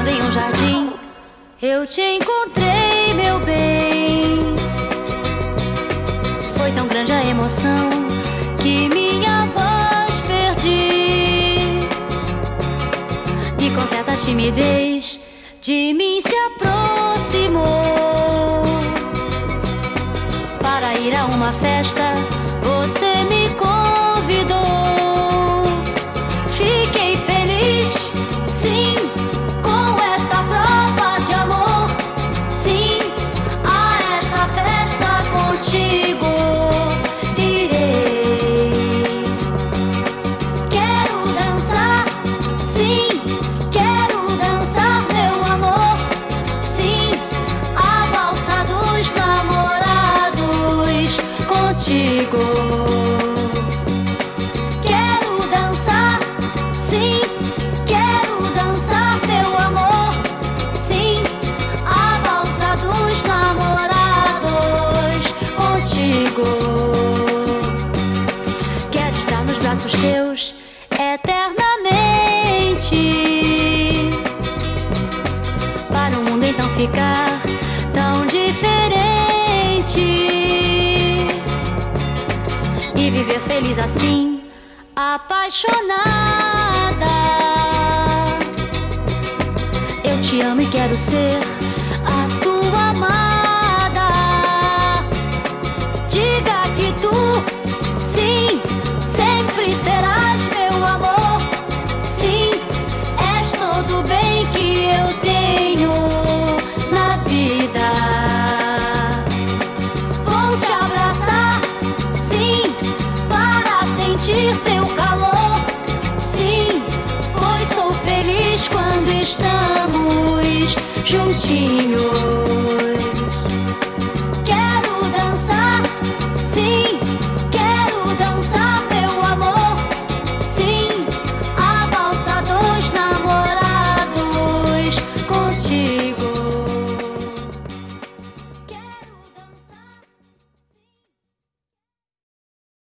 Caminhando em um jardim, eu te encontrei, meu bem. Foi tão grande a emoção que minha voz perdi. E com certa timidez de mim se aproximou. Para ir a uma festa, você me convidou. Fiquei feliz, sim, com esta prova de amor. Sim, a esta festa contigo irei. Quero dançar, sim, quero dançar, meu amor. Sim, a valsa dos namorados contigo. Quero estar nos braços teus eternamente, para o mundo então ficar tão diferente e viver feliz assim, apaixonada. Eu te amo e quero ser a tua amada. Diga que tu, sim, sempre serás meu amor. Sim, és todo o bem que eu tenho na vida. Vou te abraçar, sim, para sentir teu calor. Sim, pois sou feliz quando estamos juntinhos.